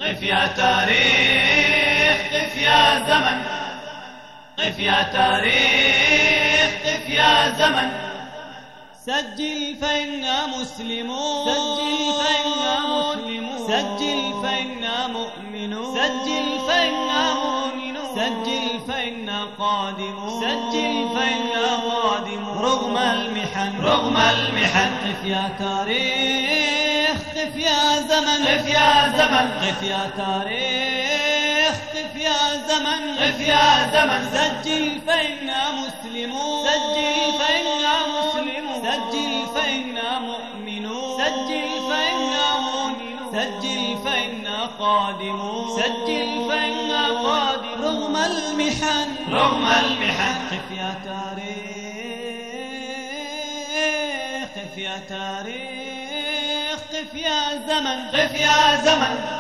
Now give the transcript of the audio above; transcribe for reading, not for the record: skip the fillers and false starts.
قف يا تاريخ قف يا زمن، قف يا تاريخ قف يا زمن. سجل فإنا مسلمون، سجل فإنا مسلمون، سجل فإنا مؤمنون، سجل فإنا مؤمنون، سجل فإنا قادمون، سجل فإنا قادمون. رغم المحن، رغم المحن. قف يا تاريخ قف يا زمن، قف يا زمن، قف يا تاريخ قف يا زمن، قف يا زمن. سجل فإنا مسلمون، سجل فإنا مسلمون، سجل فإنا مؤمنون، سجل فإنا مؤمنون، سجل فإنا قادمون، سجل فإنا قادمون. رغم المحن، رغم المحن. قف يا تاريخ قف يا تاريخ قف يا زمن، قف يا زمن.